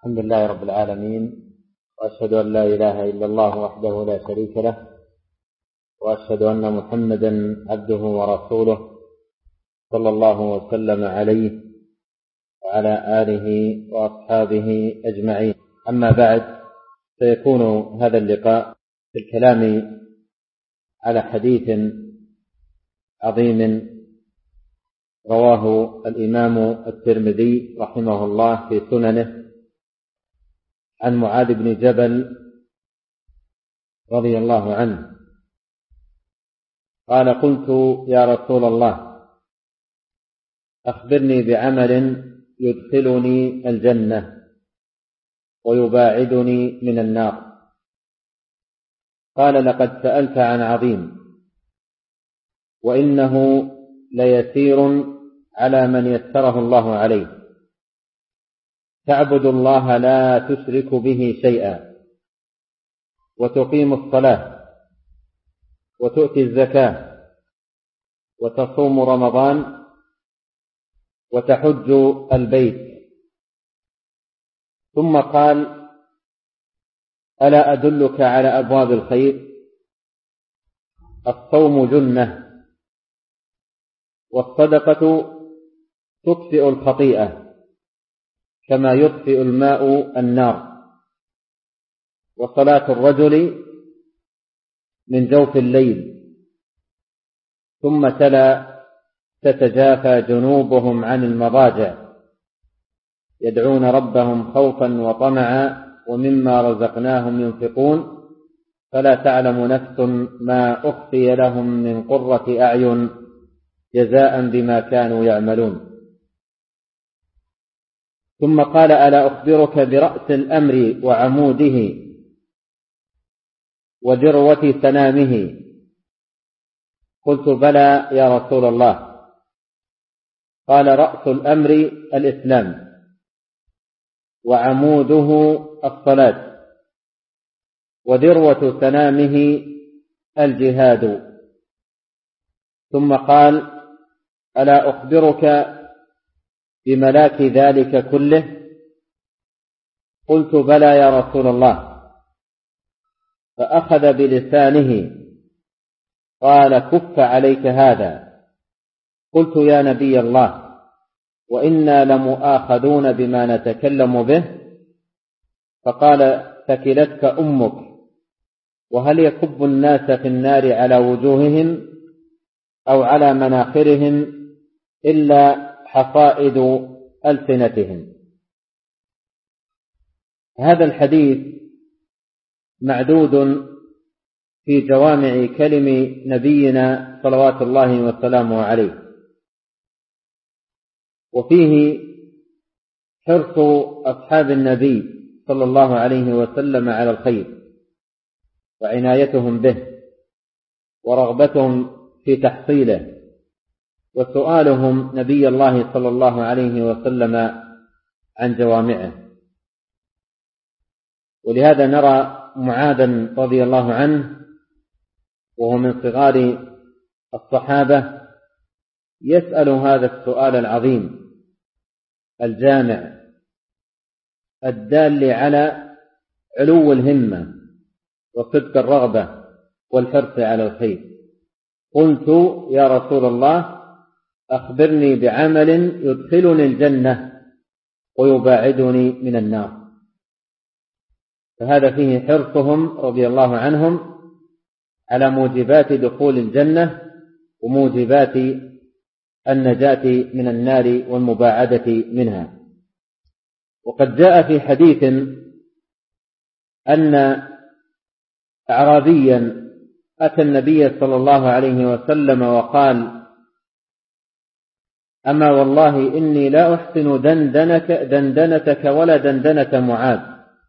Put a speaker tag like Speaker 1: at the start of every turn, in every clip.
Speaker 1: الحمد لله رب العالمين، وأشهد أن لا إله إلا الله وحده لا شريك له، وأشهد أن محمدا عبده ورسوله صلى الله وسلم عليه وعلى آله وأصحابه أجمعين. أما بعد، سيكون هذا اللقاء في الكلام على حديث عظيم رواه الإمام الترمذي رحمه الله في سننه عن معاذ بن جبل رضي الله عنه قال: قلت يا رسول الله، أخبرني بعمل يدخلني الجنة ويباعدني من النار. قال: لقد سألت عن عظيم، وإنه ليسير على من يسره الله عليه. تعبد الله لا تشرك به شيئا، وتقيم الصلاة، وتؤتي الزكاة، وتصوم رمضان، وتحج البيت. ثم قال: ألا أدلك على أبواب الخير؟ الصوم جنة، والصدقة تطفئ الخطيئة كما يطفئ الماء النار، وصلاة الرجل من جوف الليل. ثم تلا: تتجافى جنوبهم عن المضاجع يدعون ربهم خوفا وطمعا ومما رزقناهم ينفقون فلا تعلم نفس ما أخفي لهم من قرة أعين جزاء بما كانوا يعملون. ثم قال: ألا أخبرك برأس الأمر وعموده وذروة سنامه؟ قلت: بلى يا رسول الله. قال: رأس الأمر الإسلام، وعموده الصلاة، وذروة سنامه الجهاد. ثم قال: ألا أخبرك بملاك ذلك كله؟ قلت: بلى يا رسول الله. فأخذ بلسانه قال: كف عليك هذا. قلت: يا نبي الله، وإنا لمؤاخذون بما نتكلم به. فقال: ثكلتك أمك، وهل يكب الناس في النار على وجوههم أو على مناخرهم إلا حصائد ألسنتهم. هذا الحديث معدود في جوامع كلم نبينا صلوات الله وسلامه عليه، وفيه حرص أصحاب النبي صلى الله عليه وسلم على الخير، وعنايتهم به، ورغبتهم في تحصيله، وسؤالهم نبي الله صلى الله عليه وسلم عن جوامعه. ولهذا نرى معاذا رضي الله عنه وهو من صغار الصحابة يسأل هذا السؤال العظيم الجامع الدال على علو الهمة وصدق الرغبة والحرص على الخير. قلت: يا رسول الله، أخبرني بعمل يدخلني الجنة ويباعدني من النار. فهذا فيه حرصهم رضي الله عنهم على موجبات دخول الجنة وموجبات النجاة من النار والمباعدة منها. وقد جاء في حديث أن أعرابيا أتى النبي صلى الله عليه وسلم وقال: أما والله إني لا أحسن دندنتك ولا دندنة معاذ،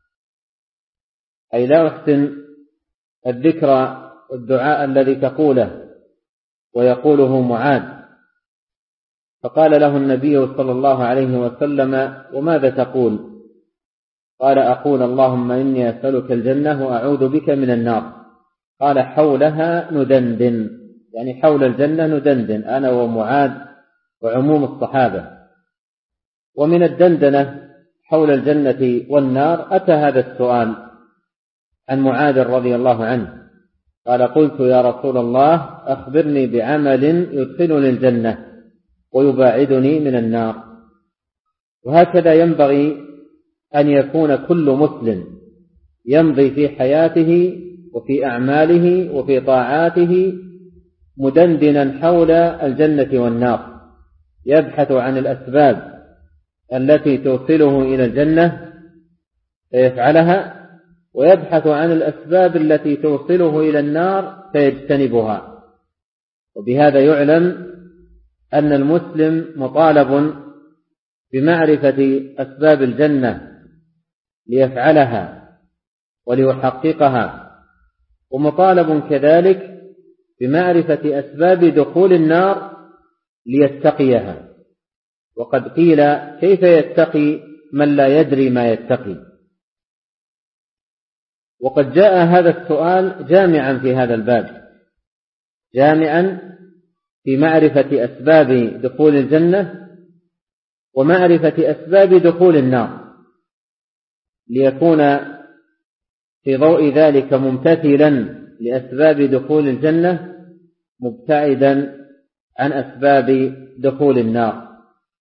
Speaker 1: أي لا أحسن الذكر والدعاء الذي تقوله ويقوله معاذ. فقال له النبي صلى الله عليه وسلم: وماذا تقول؟ قال: أقول اللهم إني أسألك الجنة وأعوذ بك من النار. قال: حولها ندندن، يعني حول الجنة ندندن أنا ومعاذ وعموم الصحابة. ومن الدندنة حول الجنة والنار أتى هذا السؤال عن معاذ رضي الله عنه قال قلت يا رسول الله أخبرني بعمل يدخلني الجنة ويباعدني من النار. وهكذا ينبغي أن يكون كل مسلم يمضي في حياته وفي أعماله وفي طاعاته مدندنا حول الجنة والنار، يبحث عن الأسباب التي توصله إلى الجنة فيفعلها، ويبحث عن الأسباب التي توصله إلى النار فيجتنبها. وبهذا يعلم أن المسلم مطالب بمعرفة أسباب الجنة ليفعلها وليحققها، ومطالب كذلك بمعرفة أسباب دخول النار ليتقيها. وقد قيل كيف يتقي من لا يدري ما يتقي؟ وقد جاء هذا السؤال جامعا في هذا الباب، جامعا في معرفة أسباب دخول الجنة ومعرفة أسباب دخول النار، ليكون في ضوء ذلك ممتثلا لأسباب دخول الجنة مبتعدا عن أسباب دخول النار.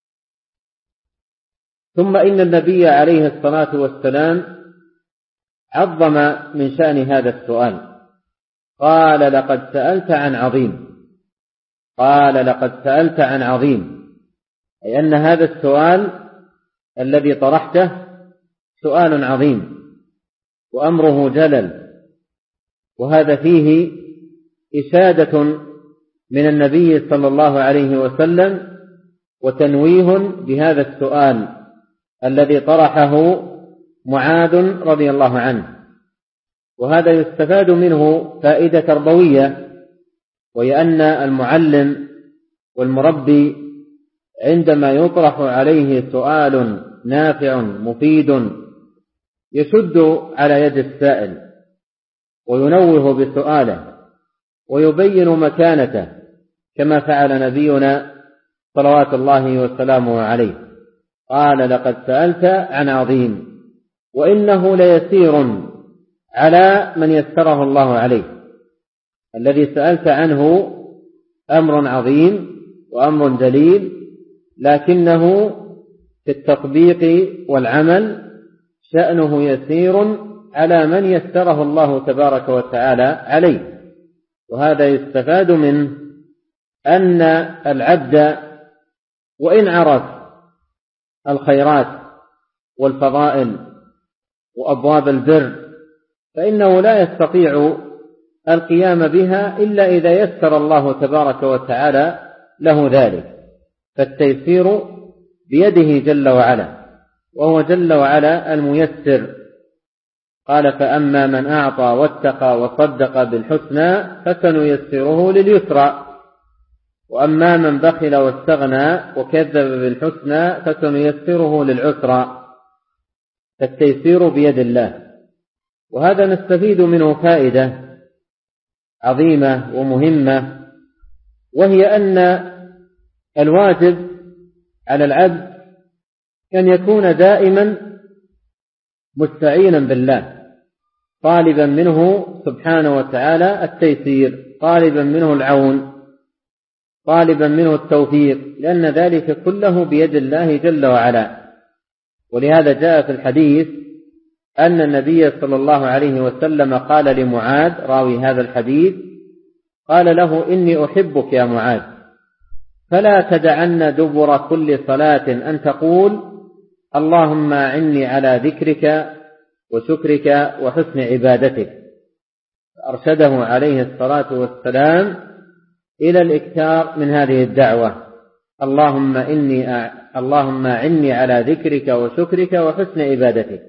Speaker 1: ثم إن النبي عليه الصلاة والسلام عظم من شأن هذا السؤال، قال لقد سألت عن عظيم، قال لقد سألت عن عظيم، أي أن هذا السؤال الذي طرحته سؤال عظيم وأمره جلل، وهذا فيه إشادة من النبي صلى الله عليه وسلم وتنويه بهذا السؤال الذي طرحه معاذ رضي الله عنه. وهذا يستفاد منه فائدة تربوية، وهي أن المعلم والمربي عندما يطرح عليه سؤال نافع مفيد يشد على يد السائل وينوه بسؤاله ويبين مكانته، كما فعل نبينا صلوات الله وسلامه عليه. قال لقد سألت عن عظيم وإنه ليسير على من يسره الله عليه. الذي سألت عنه أمر عظيم وأمر جليل، لكنه في التطبيق والعمل شأنه يسير على من يسره الله تبارك وتعالى عليه. وهذا يستفاد منه أن العبد وإن عرف الخيرات والفضائل وأبواب البر فإنه لا يستطيع القيام بها إلا إذا يسر الله تبارك وتعالى له ذلك، فالتيسير بيده جل وعلا، وهو جل وعلا الميسر. قال فأما من أعطى واتقى وصدق بالحسنى فسنيسره لليسرى، وأما من بخل واستغنى وكذب بالحسنى فسنيسره للعسرى، فالتيسير بيد الله. وهذا نستفيد منه فائدة عظيمة ومهمة، وهي أن الواجب على العبد أن يكون دائما مستعينا بالله، طالبا منه سبحانه وتعالى التيسير، طالبا منه العون، طالبا منه التوفيق، لأن ذلك كله بيد الله جل وعلا. ولهذا جاء في الحديث أن النبي صلى الله عليه وسلم قال لمعاذ راوي هذا الحديث، قال له إني أحبك يا معاذ، فلا تدعن دبر كل صلاة أن تقول اللهم أعني على ذكرك وشكرك وحسن عبادتك. أرشده عليه الصلاة والسلام إلى الإكثار من هذه الدعوة، اللهم أعني على ذكرك وشكرك وحسن عبادتك.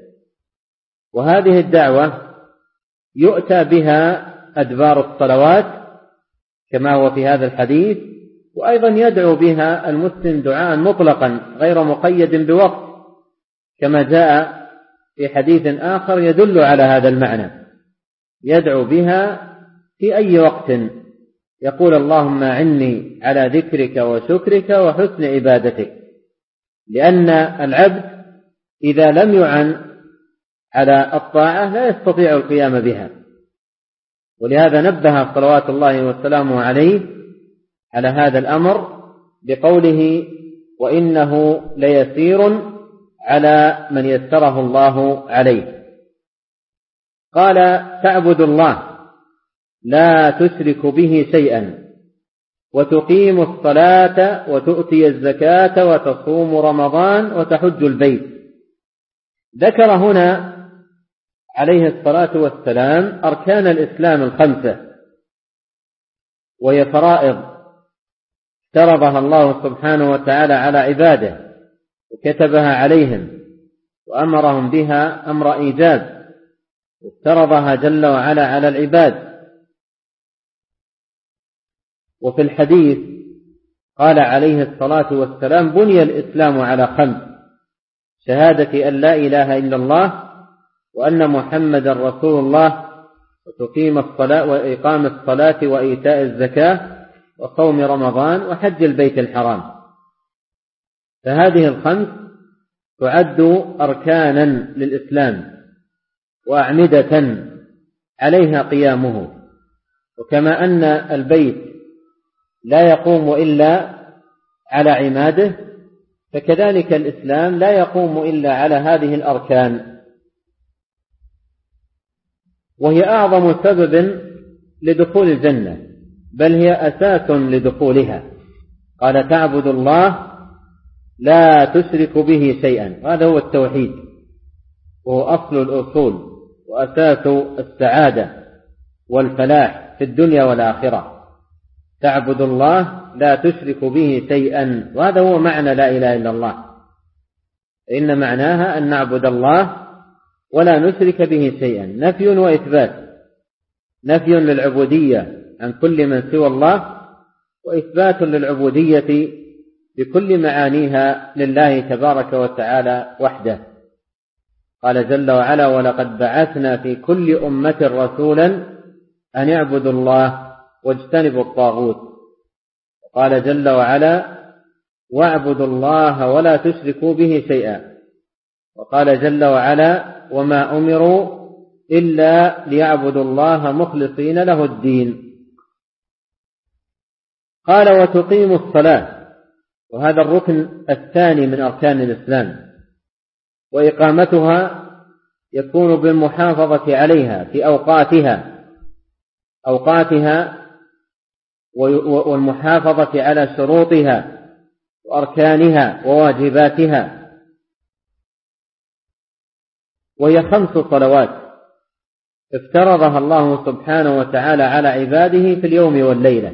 Speaker 1: وهذه الدعوة يؤتى بها أدبار الصلوات كما هو في هذا الحديث، وأيضا يدعو بها المسلم دعاء مطلقا غير مقيد بوقت، كما جاء في حديث آخر يدل على هذا المعنى، يدعو بها في أي وقت، يقول اللهم أعني على ذكرك وشكرك وحسن عبادتك. لأن العبد إذا لم يعن على الطاعة لا يستطيع القيام بها. ولهذا نبه صلوات الله وسلامه عليه على هذا الأمر بقوله: وإنه ليسير على من يسره الله عليه. قال: تعبد الله لا تشرك به شيئا، وتقيم الصلاة، وتؤتي الزكاة، وتصوم رمضان، وتحج البيت. ذكر هنا عليه الصلاة والسلام أركان الإسلام 5، وهي فرائض افترضها الله سبحانه وتعالى على عباده وكتبها عليهم وأمرهم بها أمر إيجاب، وافترضها جل وعلا على العباد. وفي الحديث قال عليه الصلاة والسلام: بني الإسلام على 5: شهادة أن لا إله إلا الله، وأن محمدا رسول الله، وتقيم الصلاة، وإقام الصلاة، وإيتاء الزكاة، وصوم رمضان، وحج البيت الحرام. فهذه 5 تعد أركانا للإسلام وأعمدة عليها قيامه. وكما أن البيت لا يقوم إلا على عماده، فكذلك الإسلام لا يقوم إلا على هذه الأركان، وهي أعظم سبب لدخول الجنة، بل هي أساس لدخولها. قال: تعبد الله لا تشرك به شيئا. هذا هو التوحيد، وهو أصل الأصول وأساس السعادة والفلاح في الدنيا والآخرة. تعبد الله لا تشرك به شيئا، وهذا هو معنى لا إله إلا الله. إن معناها أن نعبد الله ولا نشرك به شيئا، نفي وإثبات. نفي للعبودية عن كل من سوى الله، وإثبات للعبودية بكل معانيها لله تبارك وتعالى وحده. قال جل وعلا: ولقد بعثنا في كل أمة رسولا أن اعبدوا الله واجتنبوا الطاغوت. قال جل وعلا: واعبدوا الله ولا تشركوا به شيئا. وقال جل وعلا: وما أمروا إلا ليعبدوا الله مخلصين له الدين. قال: وتقيم الصلاة، وهذا الركن الثاني من أركان الإسلام، وإقامتها يكون بالمحافظة عليها في أوقاتها والمحافظة على شروطها وأركانها وواجباتها. وهي 5 صلوات افترضها الله سبحانه وتعالى على عباده في اليوم والليلة.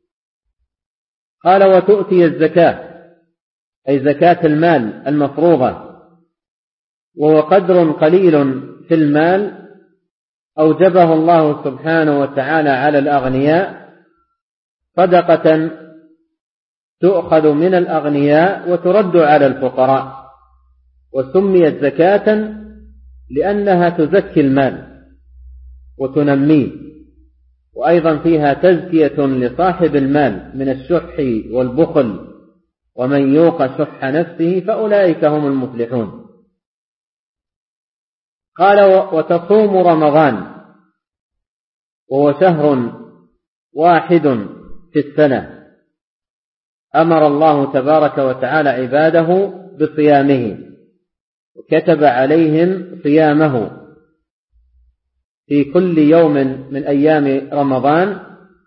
Speaker 1: قال: وتؤتي الزكاة، أي زكاة المال المفروضة، وهو قدر قليل في المال أوجبه الله سبحانه وتعالى على الأغنياء، صدقة تؤخذ من الأغنياء وترد على الفقراء. وسميت زكاة لأنها تزكي المال وتنميه، وأيضا فيها تزكية لصاحب المال من الشح والبخل، ومن يوق شح نفسه فأولئك هم المفلحون. قال: وتصوم رمضان، وهو شهر واحد في السنة أمر الله تبارك وتعالى عباده بصيامه، وكتب عليهم صيامه في كل يوم من أيام رمضان.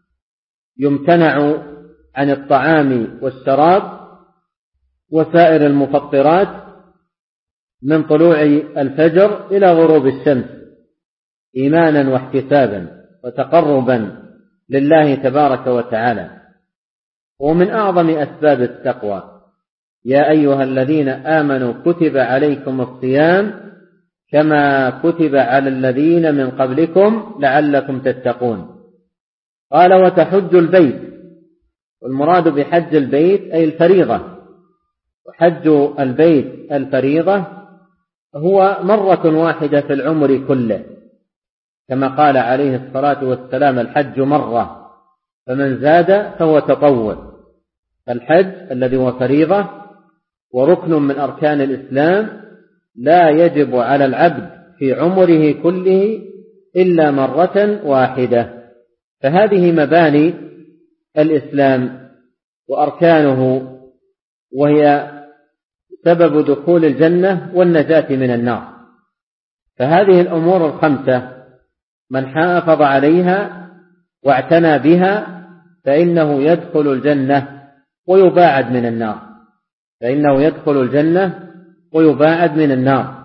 Speaker 1: يمتنع عن الطعام والشراب وسائر المفطرات من طلوع الفجر إلى غروب الشمس، إيمانا واحتسابا وتقربا لله تبارك وتعالى. ومن أعظم أسباب التقوى: يا أيها الذين آمنوا كتب عليكم الصيام كما كتب على الذين من قبلكم لعلكم تتقون. قال: وتحج البيت، والمراد بحج البيت أي الفريضة. وحج البيت الفريضة هو مرة واحدة في العمر كله، كما قال عليه الصلاة والسلام: الحج مرة، فمن زاد فهو تطوع. فالحج الذي هو فريضة وركن من أركان الإسلام لا يجب على العبد في عمره كله إلا مرة واحدة. فهذه مباني الإسلام وأركانه، وهي سبب دخول الجنة والنجاة من النار. فهذه الأمور الخمسة من حافظ عليها واعتنى بها فإنه يدخل الجنة ويباعد من النار، فإنه يدخل الجنة ويباعد من النار.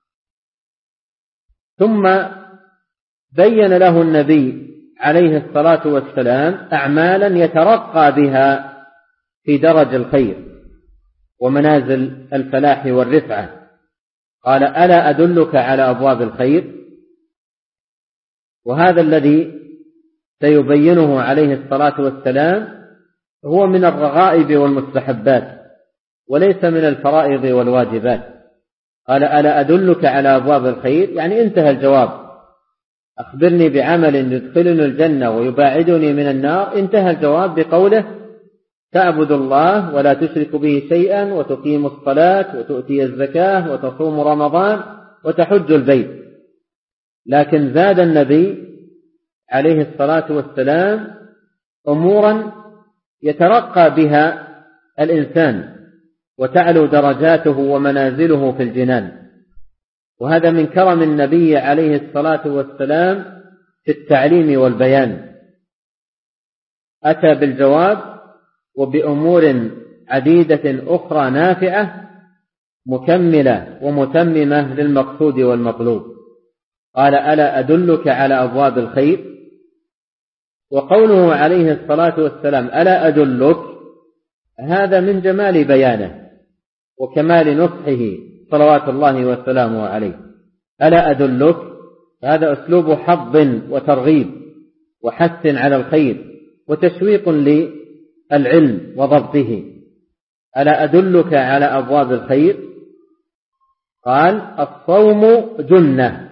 Speaker 1: ثم بين له النبي عليه الصلاة والسلام أعمالا يترقى بها في درج الخير ومنازل الفلاح والرفعة. قال: ألا أدلك على أبواب الخير؟ وهذا الذي سيبينه عليه الصلاة والسلام هو من الرغائب والمستحبات وليس من الفرائض والواجبات. قال: ألا أدلك على أبواب الخير؟ يعني انتهى الجواب. أخبرني بعمل يدخلني الجنة ويباعدني من النار. انتهى الجواب بقوله: تعبد الله ولا تشرك به شيئا وتقيم الصلاة وتؤتي الزكاة وتصوم رمضان وتحج البيت. لكن زاد النبي عليه الصلاة والسلام أمورا يترقى بها الإنسان وتعلو درجاته ومنازله في الجنان. وهذا من كرم النبي عليه الصلاة والسلام في التعليم والبيان. أتى بالجواب وبأمور عديدة أخرى نافعة مكملة ومتممة للمقصود والمطلوب. قال: ألا أدلك على أبواب الخير؟ وقوله عليه الصلاة والسلام: ألا أدلك؟ هذا من جمال بيانه وكمال نصحه صلوات الله وسلامه عليه. ألا أدلك؟ هذا أسلوب حظ وترغيب وحث على الخير وتشويق للعلم وضبطه. ألا أدلك على أبواب الخير؟ قال: الصوم جنة،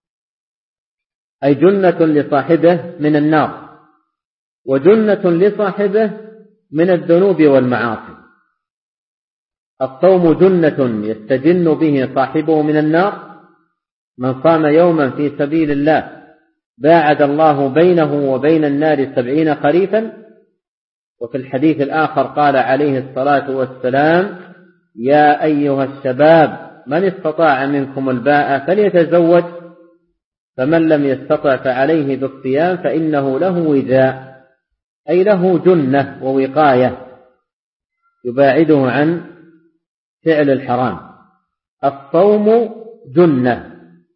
Speaker 1: أي جنة لصاحبه من النار وجنة لصاحبه من الذنوب والمعاصي. الصوم جنة يستجن به صاحبه من النار. من صام يوما في سبيل الله باعد الله بينه وبين النار 70 خريفا. وفي الحديث الآخر قال عليه الصلاة والسلام: يا أيها الشباب من استطاع منكم الباءة فليتزوج، فمن لم يستطع فعليه بالصيام فإنه له وجاء، أي له جنة ووقاية يباعده عن فعل الحرام. الصوم جنة.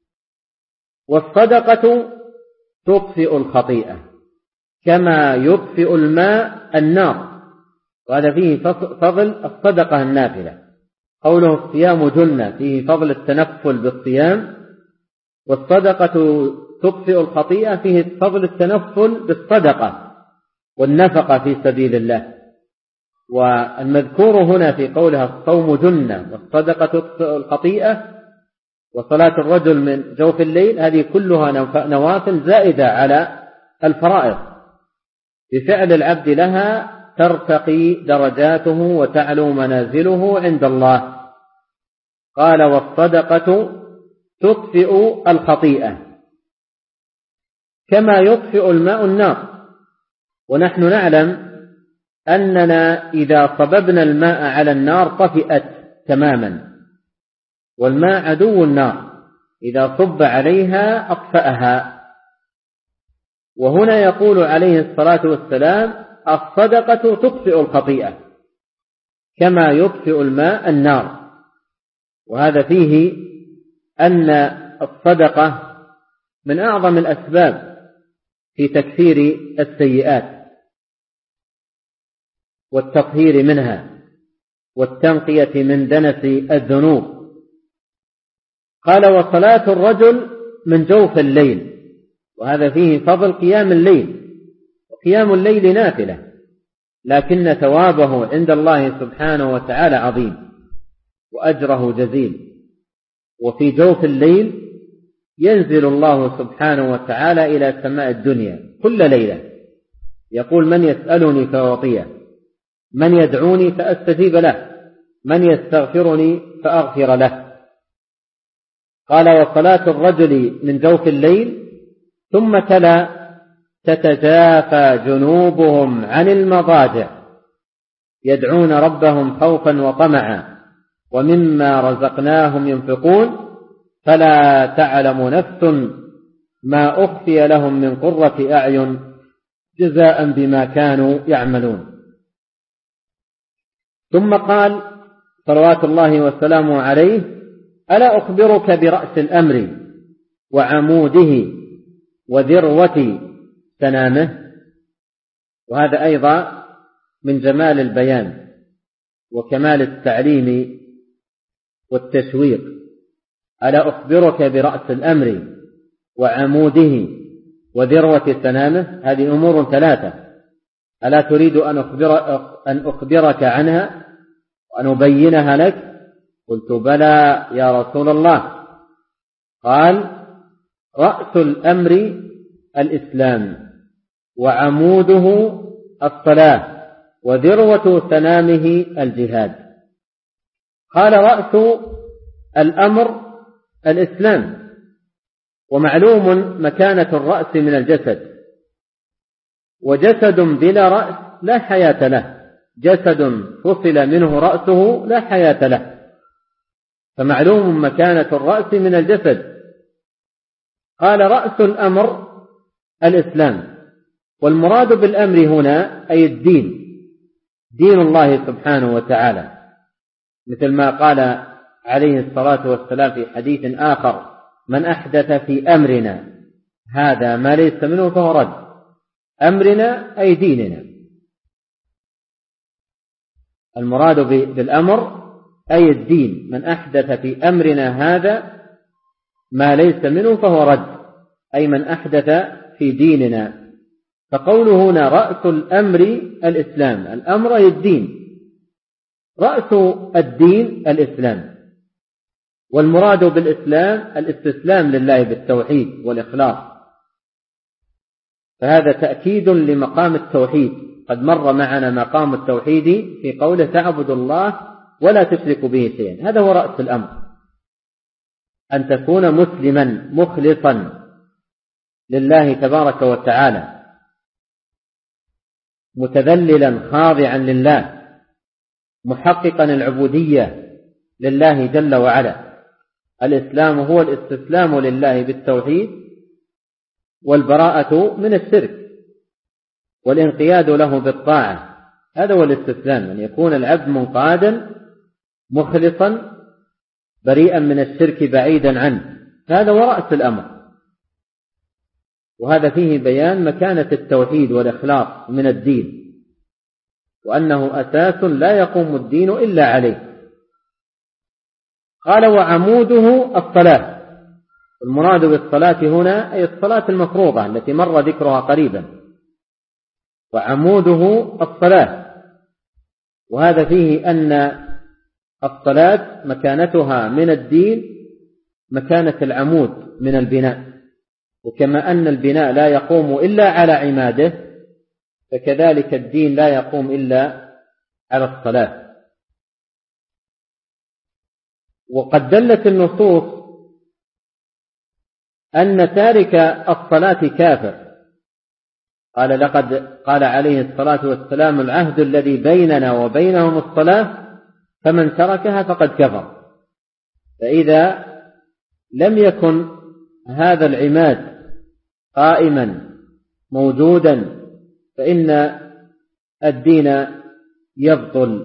Speaker 1: والصدقة تطفئ الخطيئة كما يطفئ الماء النار. وهذا فيه فضل الصدقة النافلة. قوله الصيام جنة فيه فضل التنفل بالصيام، والصدقة تطفئ الخطيئة فيه فضل التنفل بالصدقة والنفقة في سبيل الله. والمذكور هنا في قولها الصوم جنة والصدقة تطفئ الخطيئة وصلاة الرجل من جوف الليل، هذه كلها نوافل زائدة على الفرائض. بفعل العبد لها ترتقي درجاته وتعلو منازله عند الله. قال: والصدقة تطفئ الخطيئة كما يطفئ الماء النار. ونحن نعلم أننا إذا صببنا الماء على النار طفئت تماما، والماء عدو النار، إذا صب عليها أطفأها. وهنا يقول عليه الصلاة والسلام: الصدقة تطفئ الخطيئة كما يطفئ الماء النار. وهذا فيه أن الصدقة من أعظم الأسباب في تكفير السيئات والتطهير منها والتنقية من دنس الذنوب. قال: وصلاة الرجل من جوف الليل، وهذا فيه فضل قيام الليل. وقيام الليل نافلة، لكن ثوابه عند الله سبحانه وتعالى عظيم وأجره جزيل. وفي جوف الليل ينزل الله سبحانه وتعالى إلى سماء الدنيا كل ليلة، يقول: من يسألني فأعطيه، من يدعوني فأستجيب له، من يستغفرني فأغفر له. قال: وصلاة الرجل من جوف الليل. ثم تلا: تتجافى جنوبهم عن المضاجع يدعون ربهم خوفا وطمعا ومما رزقناهم ينفقون فلا تعلم نفس ما أخفي لهم من قرة أعين جزاء بما كانوا يعملون. ثم قال صلوات الله وسلامه عليه: ألا أخبرك برأس الأمر وعموده وذروة سنامه؟ وهذا أيضا من جمال البيان وكمال التعليم والتشويق. ألا أخبرك برأس الأمر وعموده وذروة سنامه؟ هذه أمور ثلاثة، ألا تريد أن أخبرك عنها وأن أبينها لك؟ قلت: بلى يا رسول الله. قال: رأس الأمر الإسلام، وعموده الصلاة، وذروة سنامه الجهاد. قال: رأس الأمر الإسلام، ومعلوم مكانة الرأس من الجسد، وجسد بلا رأس لا حياة له، جسد فصل منه رأسه لا حياة له، فمعلوم مكانة الرأس من الجسد. قال: رأس الأمر الإسلام، والمراد بالأمر هنا أي الدين، دين الله سبحانه وتعالى، مثل ما قال عليه الصلاة والسلام في حديث آخر: من أحدث في أمرنا هذا ما ليس منه فهو رد. أمرنا أي ديننا، المراد بالأمر أي الدين. من أحدث في أمرنا هذا ما ليس منه فهو رد، أي من أحدث في ديننا. فقوله هنا رأس الأمر الإسلام، الأمر أي الدين، رأس الدين الإسلام، والمراد بالإسلام الاستسلام لله بالتوحيد والإخلاص. فهذا تأكيد لمقام التوحيد. قد مر معنا مقام التوحيد في قوله: تعبد الله ولا تشرك به شيئا. هذا هو رأس الأمر، أن تكون مسلما مخلصا لله تبارك وتعالى، متذللا خاضعا لله، محققا العبودية لله جل وعلا. الإسلام هو الاستسلام لله بالتوحيد والبراءة من الشرك والانقياد له بالطاعة. هذا هو الاستسلام، أن يكون العبد منقادا مخلصا بريئا من الشرك بعيدا عنه. هذا هو رأس الأمر. وهذا فيه بيان مكانة التوحيد والإخلاص من الدين، وأنه أساس لا يقوم الدين إلا عليه. قال: وعموده الصلاة. المراد بالصلاة هنا أي الصلاة المفروضة التي مر ذكرها قريبا. وعموده الصلاة، وهذا فيه أن الصلاة مكانتها من الدين مكانة العمود من البناء، وكما أن البناء لا يقوم إلا على عماده، فكذلك الدين لا يقوم إلا على الصلاة. وقد دلت النصوص أن تارك الصلاة كافر. قال عليه الصلاة والسلام: العهد الذي بيننا وبينهم الصلاة فمن تركها فقد كفر. فإذا لم يكن هذا العماد قائما موجودا فإن الدين يبطل.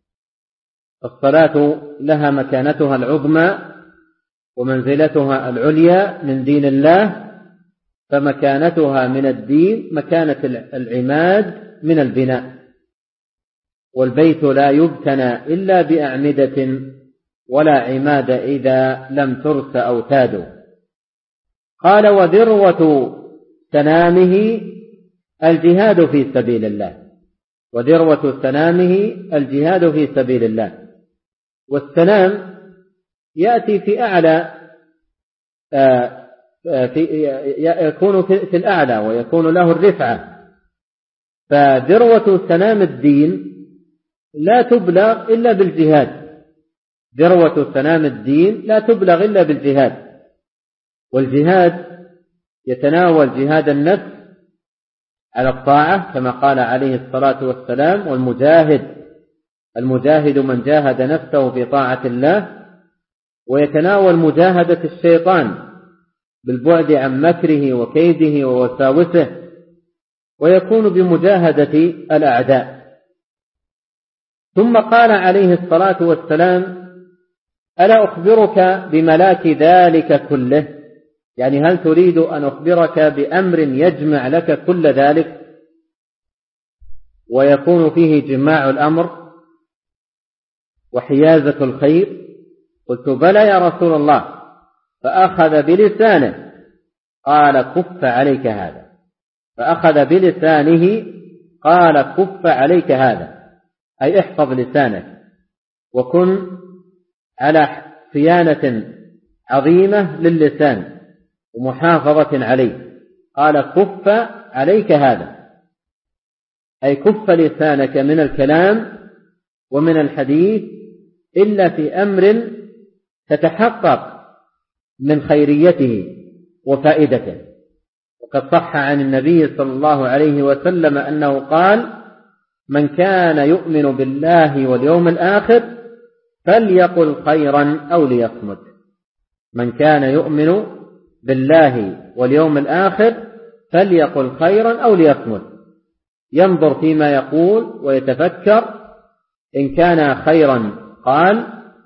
Speaker 1: الصلاة لها مكانتها العظمى ومنزلتها العليا من دين الله، فمكانتها من الدين مكانة العماد من البناء. والبيت لا يبتنى إلا بأعمدة ولا عماد إذا لم ترس أوتاد. قال: وذروة سنامه الجهاد في سبيل الله. وذروة سنامه الجهاد في سبيل الله. والسنام يأتي في أعلى، يكون في الأعلى ويكون له الرفعة. فذروة سنام الدين لا تبلغ إلا بالجهاد. ذروة سنام الدين لا تبلغ إلا بالجهاد. والجهاد يتناول جهاد النفس على الطاعة كما قال عليه الصلاة والسلام: المجاهد من جاهد نفسه في طاعة الله. ويتناول مجاهدة الشيطان بالبعد عن مكره وكيده ووساوسه، ويكون بمجاهدة الأعداء. ثم قال عليه الصلاة والسلام: ألا أخبرك بملاك ذلك كله؟ يعني هل تريد أن أخبرك بأمر يجمع لك كل ذلك ويكون فيه جماع الأمر وحيازة الخير؟ قلت: بلى يا رسول الله. فأخذ بلسانه قال: كف عليك هذا. فأخذ بلسانه قال: كف عليك هذا، أي احفظ لسانك وكن على صيانة عظيمة للسان ومحافظة عليه. قال: كف عليك هذا، أي كف لسانك من الكلام ومن الحديث إلا في أمر تتحقق من خيريته وفائدته. وقد صح عن النبي صلى الله عليه وسلم أنه قال: من كان يؤمن بالله واليوم الآخر فليقل خيرا أو ليصمت. من كان يؤمن بالله واليوم الآخر فليقل خيرا أو ليصمت، ينظر فيما يقول ويتفكر، إن كان خيرا قال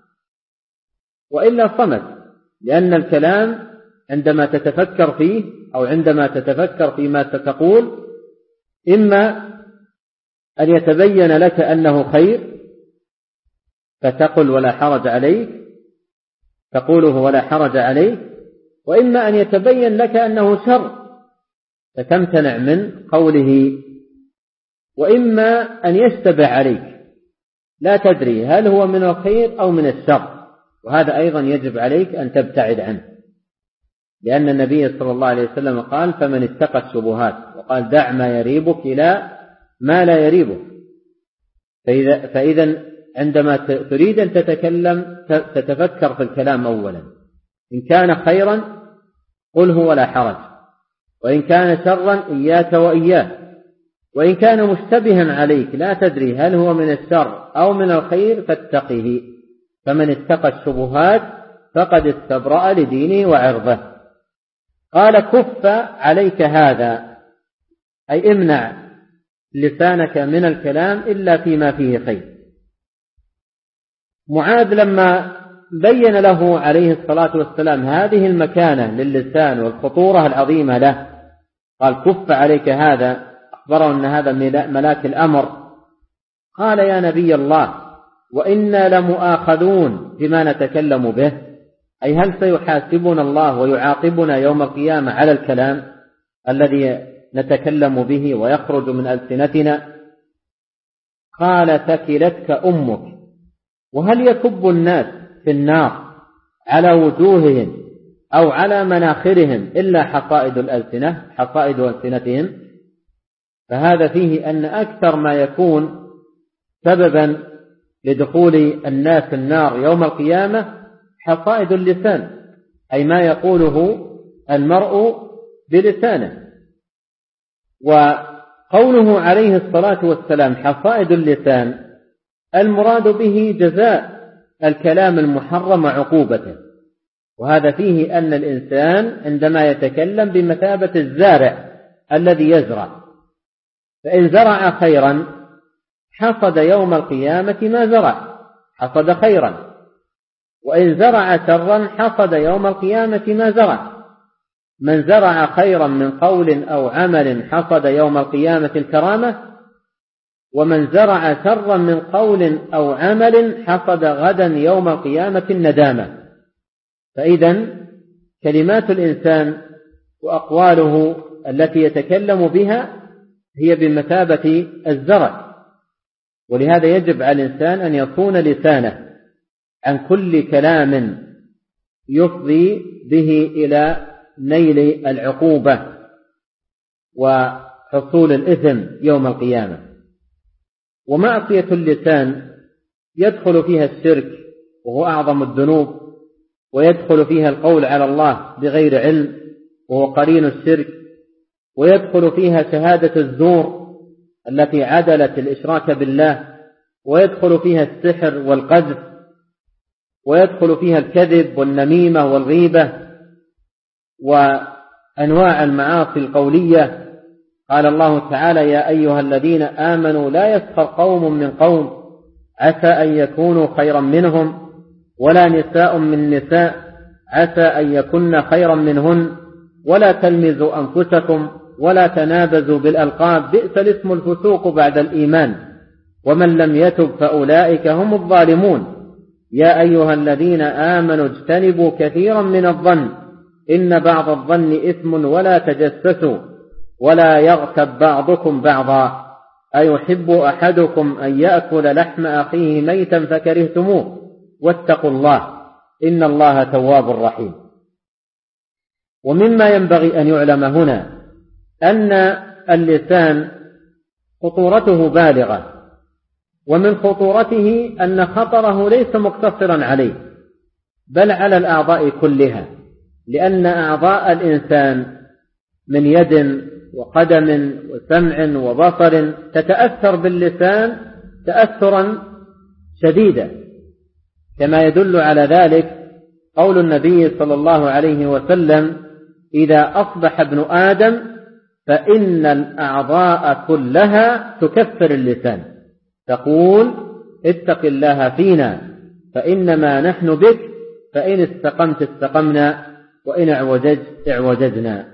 Speaker 1: وإلا صمت. لأن الكلام عندما تتفكر فيه أو عندما تتفكر فيما ستقول إما أن يتبين لك أنه خير فتقول ولا حرج عليك، تقوله ولا حرج عليك، وإما أن يتبين لك أنه شر فتمتنع من قوله، وإما أن يشتبه عليك لا تدري هل هو من الخير أو من الشر، وهذا أيضا يجب عليك أن تبتعد عنه، لأن النبي صلى الله عليه وسلم قال: فمن اتقى الشبهات، وقال: دع ما يريبك إلى ما لا يريبك. فإذا عندما تريد أن تتكلم تتفكر في الكلام أولا، إن كان خيرا قله ولا حرج، وإن كان شرا إياك وإياه، وإن كان مشتبها عليك لا تدري هل هو من الشر أو من الخير فاتقه، فمن اتقى الشبهات فقد استبرأ لدينه وعرضه. قال: كف عليك هذا، أي امنع لسانك من الكلام إلا فيما فيه خير. معاذ لما بين له عليه الصلاة والسلام هذه المكانة للسان والخطورة العظيمة له، قال: كف عليك هذا، أخبره أن هذا ملاك الأمر. قال: يا نبي الله، وإنا لمؤاخذون بما نتكلم به، أي هل سيحاسبنا الله ويعاقبنا يوم القيامة على الكلام الذي نتكلم به ويخرج من ألسنتنا؟ قال: ثكلتك أمك. وهل يكب الناس في النار على وجوههم أو على مناخرهم إلا حصائد ألسنتهم؟ فهذا فيه أن أكثر ما يكون سببا لدخول الناس النار يوم القيامة حصائد اللسان، أي ما يقوله المرء بلسانه. وقوله عليه الصلاة والسلام حصائد اللسان، المراد به جزاء الكلام المحرم وعقوبته. وهذا فيه أن الإنسان عندما يتكلم بمثابة الزارع الذي يزرع، فإن زرع خيرا حصد يوم القيامة ما زرع، حصد خيرا، وإن زرع شرا حصد يوم القيامة ما زرع. من زرع خيرا من قول أو عمل حصد يوم القيامة الكرامة، ومن زرع شرا من قول أو عمل حصد غدا يوم القيامة الندامة. فإذا كلمات الإنسان وأقواله التي يتكلم بها هي بمثابة الزرع، ولهذا يجب على الإنسان أن يصون لسانه عن كل كلام يفضي به إلى نيل العقوبة وحصول الإثم يوم القيامة. ومعصية اللسان يدخل فيها الشرك وهو أعظم الذنوب، ويدخل فيها القول على الله بغير علم وهو قرين الشرك، ويدخل فيها شهادة الزور التي عدلت الإشراك بالله، ويدخل فيها السحر والقذف، ويدخل فيها الكذب والنميمة والغيبة وأنواع المعاصي القولية. قال الله تعالى: يا أيها الذين آمنوا لا يسخر قوم من قوم عسى أن يكونوا خيرا منهم، ولا نساء من نساء عسى أن يكن خيرا منهن، ولا تلمزوا أنفسكم ولا تنابزوا بالألقاب، بئس الاسم الفسوق بعد الإيمان، ومن لم يتب فأولئك هم الظالمون. يا أيها الذين آمنوا اجتنبوا كثيرا من الظن إن بعض الظن إثم، ولا تجسسوا ولا يغتب بعضكم بعضا، أيحب أحدكم أن يأكل لحم أخيه ميتا فكرهتموه، واتقوا الله إن الله تواب رحيم. ومما ينبغي أن يعلم هنا أن اللسان خطورته بالغة، ومن خطورته أن خطره ليس مقتصرا عليه بل على الأعضاء كلها، لأن أعضاء الإنسان من يد وقدم وسمع وبصر تتأثر باللسان تأثرا شديدا، كما يدل على ذلك قول النبي صلى الله عليه وسلم: إذا أصبح ابن آدم فإن الأعضاء كلها تكفر اللسان، تقول: اتق الله فينا فإنما نحن بك، فإن استقمت استقمنا وإن اعوججت اعوججنا.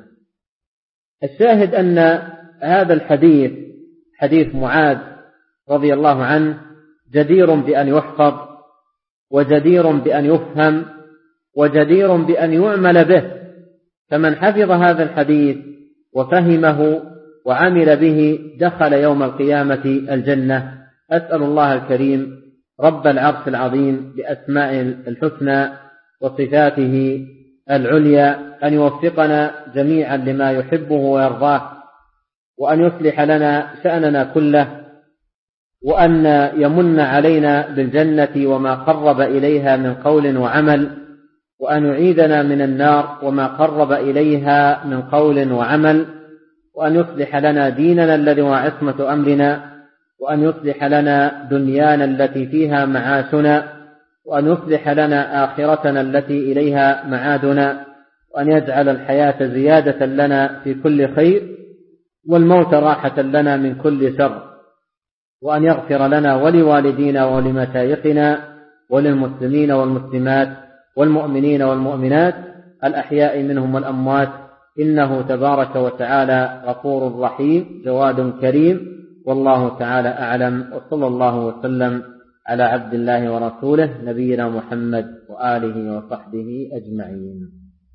Speaker 1: الشاهد أن هذا الحديث حديث معاذ رضي الله عنه جدير بأن يحفظ، وجدير بأن يفهم، وجدير بأن يعمل به، فمن حفظ هذا الحديث وفهمه وعمل به دخل يوم القيامة الجنة. أسأل الله الكريم رب العرش العظيم بأسماء الحسنى وصفاته العليا أن يوفقنا جميعا لما يحبه ويرضاه، وأن يصلح لنا شأننا كله، وأن يمن علينا بالجنة وما قرب إليها من قول وعمل، وأن يعيذنا من النار وما قرب إليها من قول وعمل، وأن يصلح لنا ديننا الذي هو عصمة أمرنا، وأن يصلح لنا دنيانا التي فيها معاشنا، وأن يصلح لنا آخرتنا التي إليها معادنا، وأن يجعل الحياة زيادة لنا في كل خير، والموت راحة لنا من كل شر، وأن يغفر لنا ولوالدينا ولمشايخنا وللمسلمين والمسلمات والمؤمنين والمؤمنات الأحياء منهم والأموات، إنه تبارك وتعالى غفور رحيم جواد كريم. والله تعالى أعلم، وصلى الله وسلم على عبد الله ورسوله نبينا محمد وآله وصحبه أجمعين.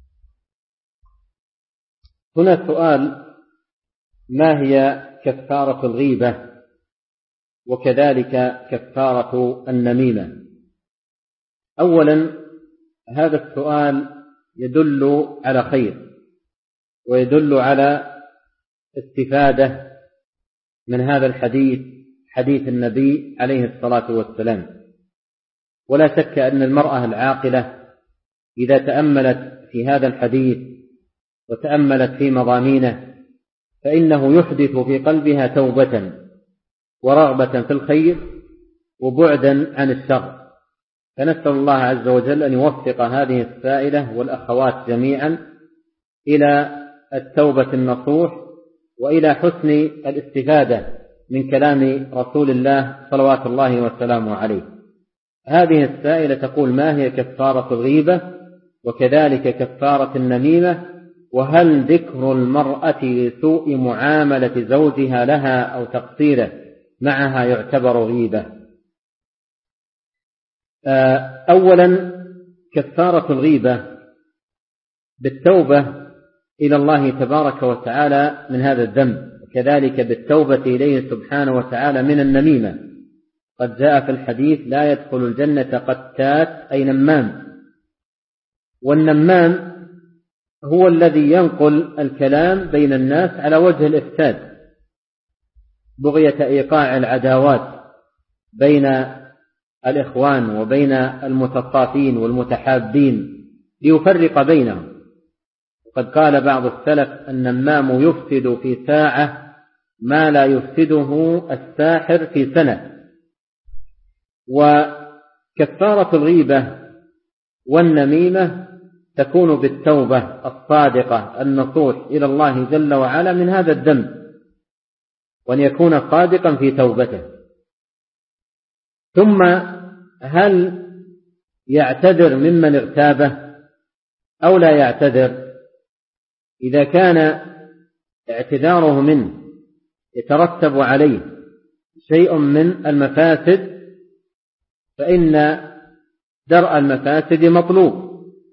Speaker 1: هنا سؤال: ما هي كفارة الغيبة، وكذلك كفارة النميمة؟ أولا، هذا السؤال يدل على خير، ويدل على استفادة من هذا الحديث، حديث النبي عليه الصلاة والسلام. ولا شك أن المرأة العاقلة إذا تأملت في هذا الحديث وتأملت في مضامينه فإنه يحدث في قلبها توبة ورغبة في الخير وبعدا عن الشر. فنسأل الله عز وجل أن يوفق هذه السائلة والأخوات جميعا إلى التوبة النصوح وإلى حسن الاستفادة من كلام رسول الله صلوات الله وسلامه عليه. هذه السائلة تقول: ما هي كفارة الغيبة، وكذلك كفارة النميمة، وهل ذكر المرأة لسوء معاملة زوجها لها أو تقصيره معها يعتبر غيبة؟ أولا، كفارة الغيبة بالتوبة إلى الله تبارك وتعالى من هذا الذنب، وكذلك بالتوبة إليه سبحانه وتعالى من النميمة. قد جاء في الحديث: لا يدخل الجنة قتات أي نمام. والنمام هو الذي ينقل الكلام بين الناس على وجه الإفساد بغية إيقاع العداوات بين الإخوان وبين المتصافين والمتحابين ليفرق بينهم. وقد قال بعض السلف: النمام يفسد في ساعة ما لا يفسده الساحر في سنة. وكفارة الغيبة والنميمة تكون بالتوبة الصادقة النصوح إلى الله جل وعلا من هذا الذنب، وأن يكون صادقا في توبته. ثم هل يعتذر ممن اغتابه أو لا يعتذر؟ إذا كان اعتذاره منه يترتب عليه شيء من المفاسد فإن درء المفاسد مطلوب.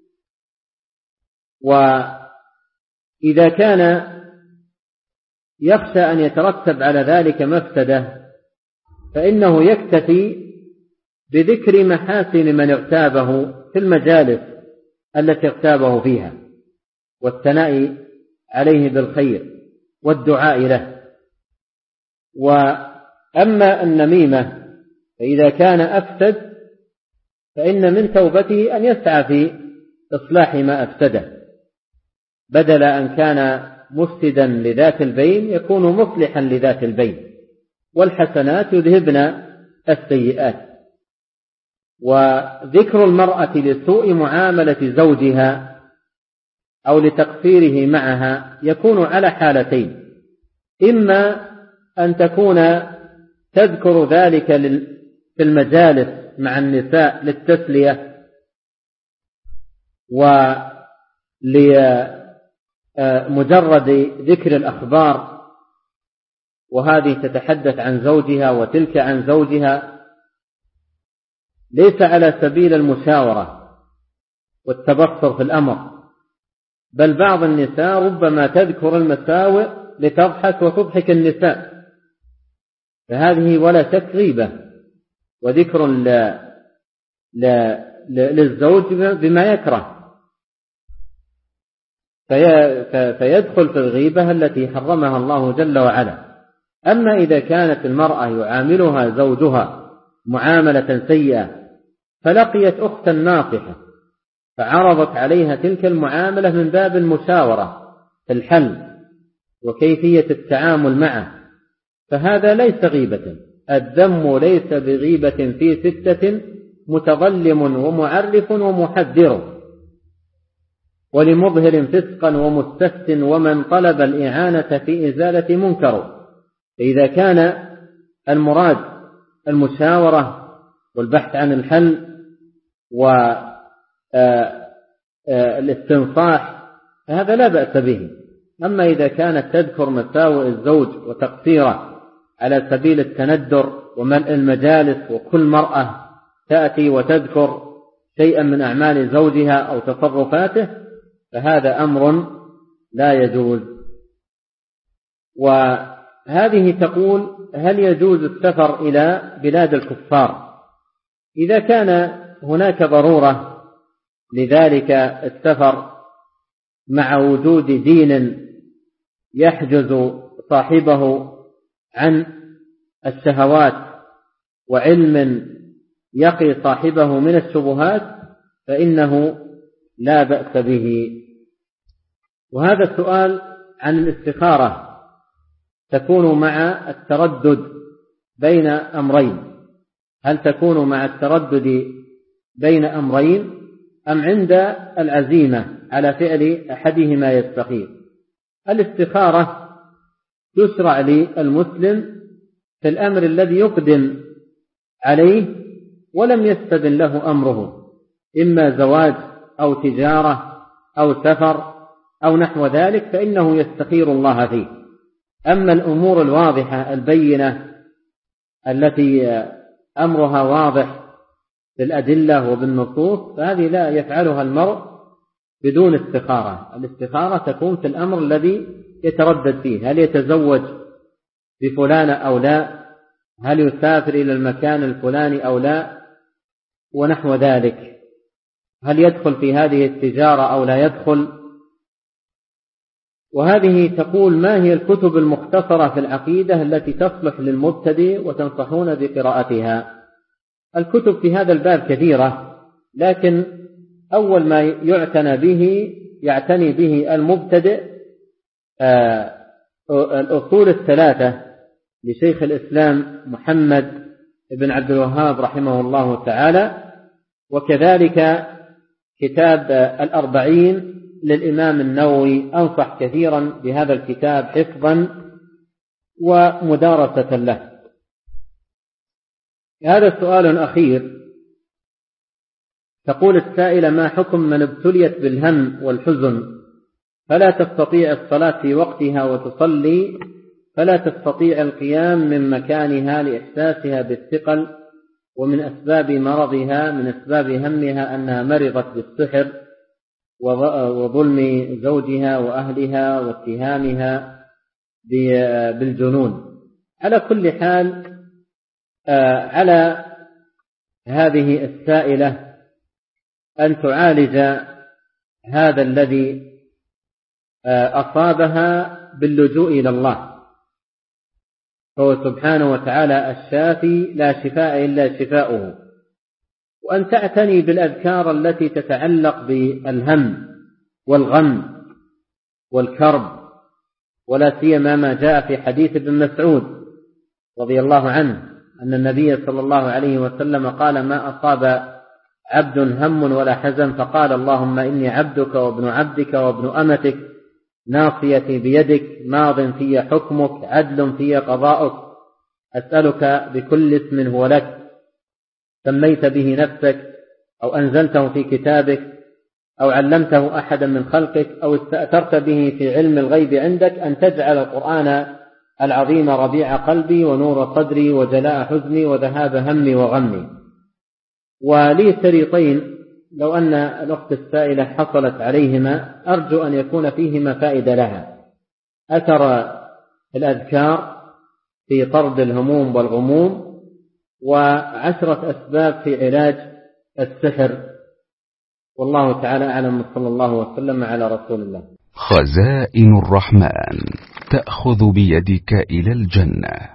Speaker 1: وإذا كان يخشى أن يترتب على ذلك مفسدة فإنه يكتفي بذكر محاسن من اغتابه في المجالس التي اغتابه فيها، والثناء عليه بالخير والدعاء له. وأما النميمة فإذا كان أفسد فإن من توبته أن يسعى في إصلاح ما أفسده، بدل أن كان مفسدا لذات البين يكون مصلحا لذات البين، والحسنات يذهبن السيئات. وذكر المرأة لسوء معاملة زوجها أو لتقصيره معها يكون على حالتين: إما أن تكون تذكر ذلك في المجالس مع النساء للتسلية ولمجرد ذكر الأخبار، وهذه تتحدث عن زوجها وتلك عن زوجها، ليس على سبيل المشاورة والتبصر في الأمر، بل بعض النساء ربما تذكر المساوئ لتضحك وتضحك النساء، فهذه ولا شك غيبة وذكر للزوج بما يكره، فيدخل في الغيبة التي حرمها الله جل وعلا. أما إذا كانت المرأة يعاملها زوجها معاملة سيئة فلقيت أختا ناصحة فعرضت عليها تلك المعاملة من باب المشاورة في الحل وكيفية التعامل معه، فهذا ليس غيبة. الذم ليس بغيبة في ستة: متظلم ومعرف ومحذر، ولمظهر فسقا ومستفت، ومن طلب الإعانة في إزالة منكر. فإذا كان المراد المشاورة والبحث عن الحل والاستنصاح فهذا لا بأس به. أما إذا كانت تذكر مساوئ الزوج وتقصيره على سبيل التندر وملء المجالس، وكل مرأة تأتي وتذكر شيئا من أعمال زوجها أو تصرفاته، فهذا أمر لا يجوز. وهذه تقول: هل يجوز السفر إلى بلاد الكفار؟ إذا كان هناك ضرورة لذلك السفر مع وجود دين يحجز صاحبه عن الشهوات وعلم يقي صاحبه من الشبهات فإنه لا بأس به. وهذا السؤال عن الاستخارة تكون مع التردد بين أمرين: هل تكون مع التردد بين أمرين أم عند العزيمة على فعل أحدهما يستخير؟ الاستخارة يشرع للمسلم في الأمر الذي يقدم عليه ولم يستبن له أمره، إما زواج أو تجارة أو سفر أو نحو ذلك، فإنه يستخير الله فيه. أما الأمور الواضحة البينة التي أمرها واضح بالأدلة وبالنصوص فهذه لا يفعلها المرء بدون استخارة. الاستخارة تكون في الأمر الذي يتردد فيه: هل يتزوج بفلان أو لا؟ هل يسافر إلى المكان الفلاني أو لا؟ ونحو ذلك. هل يدخل في هذه التجارة أو لا يدخل؟ وهذه تقول: ما هي الكتب المختصرة في العقيدة التي تصلح للمبتدئ وتنصحون بقراءتها؟ الكتب في هذا الباب كثيرة، لكن أول ما يعتني به المبتدئ الأصول الثلاثة لشيخ الإسلام محمد بن عبد الوهاب رحمه الله تعالى، وكذلك كتاب الأربعين للإمام النووي. أنصح كثيرا بهذا الكتاب حفظا ومدارسة له. هذا سؤال أخير. تقول السائلة: ما حكم من ابتليت بالهم والحزن فلا تستطيع الصلاة في وقتها وتصلي فلا تستطيع القيام من مكانها لإحساسها بالثقل، ومن أسباب مرضها من أسباب همها أنها مرضت بالسحر وظلم زوجها وأهلها واتهامها بالجنون؟ على كل حال، على هذه السائلة أن تعالج هذا الذي أصابها باللجوء إلى الله، فهو سبحانه وتعالى الشافي لا شفاء إلا شفاؤه، وأن تعتني بالأذكار التي تتعلق بالهم والغم والكرب، ولا سيما ما جاء في حديث ابن مسعود رضي الله عنه أن النبي صلى الله عليه وسلم قال: ما أصاب عبد هم ولا حزن فقال: اللهم إني عبدك وابن عبدك وابن أمتك ناصيتي بيدك ماض في حكمك عدل في قضاؤك، أسألك بكل اسم هو لك سميت به نفسك أو أنزلته في كتابك أو علمته أحدا من خلقك أو استأثرت به في علم الغيب عندك أن تجعل القرآن العظيم ربيع قلبي ونور صدري وجلاء حزني وذهاب همي وغمي. ولي شريطين لو أن الأخت السائلة حصلت عليهما أرجو أن يكون فيهما فائدة لها: أثر الأذكار في طرد الهموم والغموم، و10 أسباب في علاج السحر. والله تعالى أعلم، صلى الله وسلم على رسول الله.
Speaker 2: خزائن الرحمن تأخذ بيدك إلى الجنة.